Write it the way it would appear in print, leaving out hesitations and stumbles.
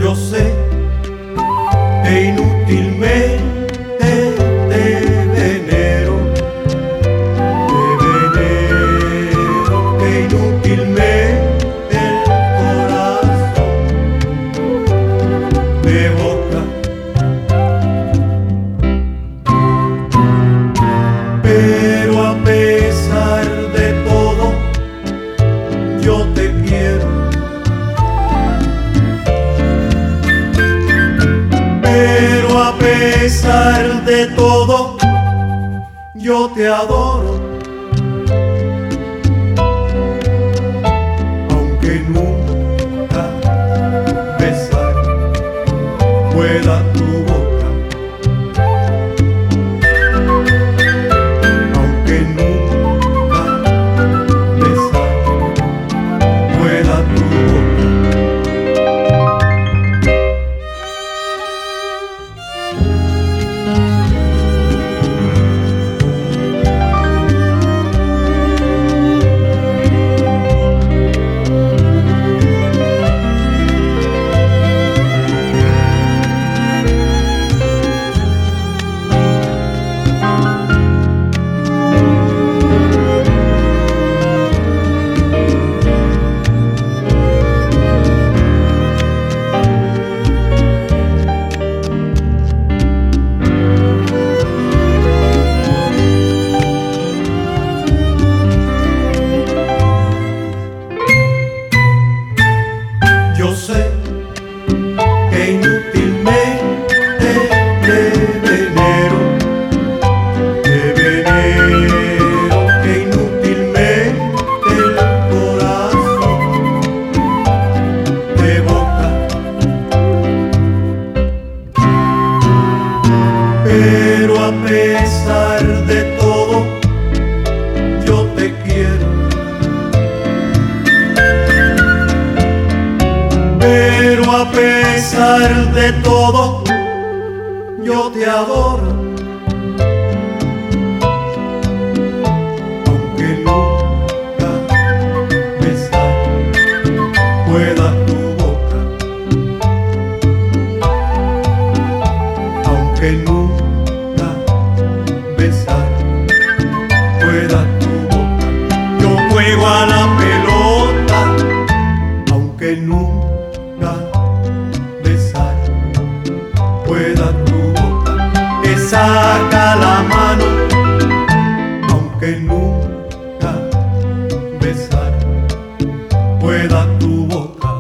Yo sé que inútilmente te venero, que inútilmente el corazón me evoca. Pero a pesar de todo, yo te quiero. Pero a pesar de todo, yo te adoro. Aunque nunca besar pueda tu boca, aunque nunca besar pueda tu boca. Yo sé que inútilmente te venero, que inútilmente el corazón te evoca. Pero a pesar de todo, yo te quiero. Pero a pesar de todo, yo te adoro. Aunque nunca besar pueda tu boca, aunque nunca besar pueda tu boca, yo juego a la pelota, aunque nunca besar pueda tu boca, que saca la mano, aunque nunca besar pueda tu boca.